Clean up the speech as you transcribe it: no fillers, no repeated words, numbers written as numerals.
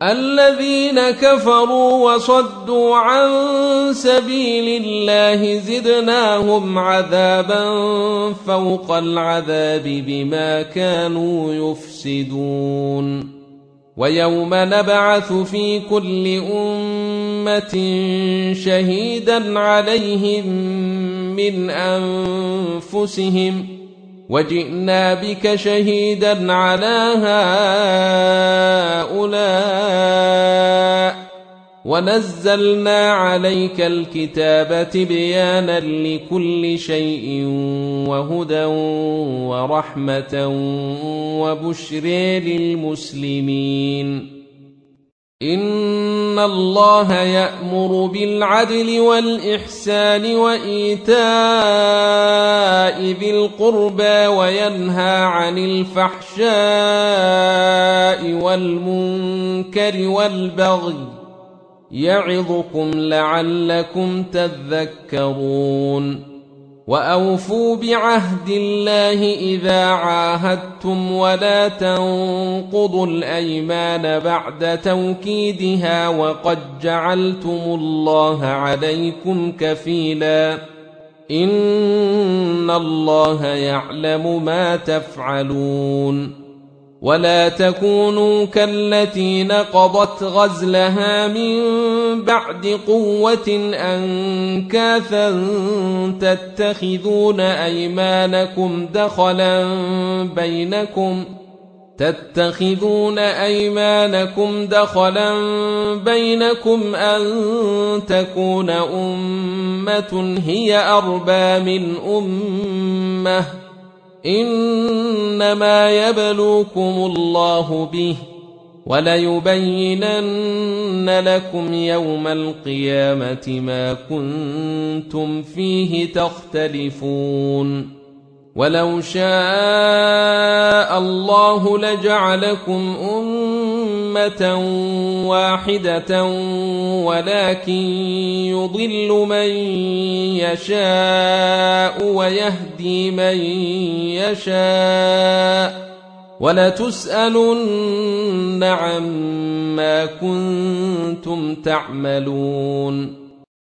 الذين كفروا وصدوا عن سبيل الله زدناهم عذابا فوق العذاب بما كانوا يفسدون ويوم نبعث في كل أمة شهيدا عليهم من أنفسهم وجئنا بك شهيدا على هؤلاء ونزلنا عليك الكتاب تبيانا لكل شيء وهدى ورحمة وبشر للمسلمين إن الله يأمر بالعدل والإحسان وإيتاء ذي القربى وينهى عن الفحشاء والمنكر والبغي يعظكم لعلكم تذكرون وأوفوا بعهد الله إذا عاهدتم ولا تنقضوا الأيمان بعد توكيدها وقد جعلتم الله عليكم كفيلا إن الله يعلم ما تفعلون ولا تكونوا كالتي نقضت غزلها من بعد قوة أنكاثا تتخذون أيمانكم دخلا بينكم أن تكون أمة هي أربى من أمة إنما يبلوكم الله به وليبينن لكم يوم القيامة ما كنتم فيه تختلفون ولو شاء الله لجعلكم أمة واحدة ولكن يضل من يشاء ويهدي من يشاء ولتسألن عما كنتم تعملون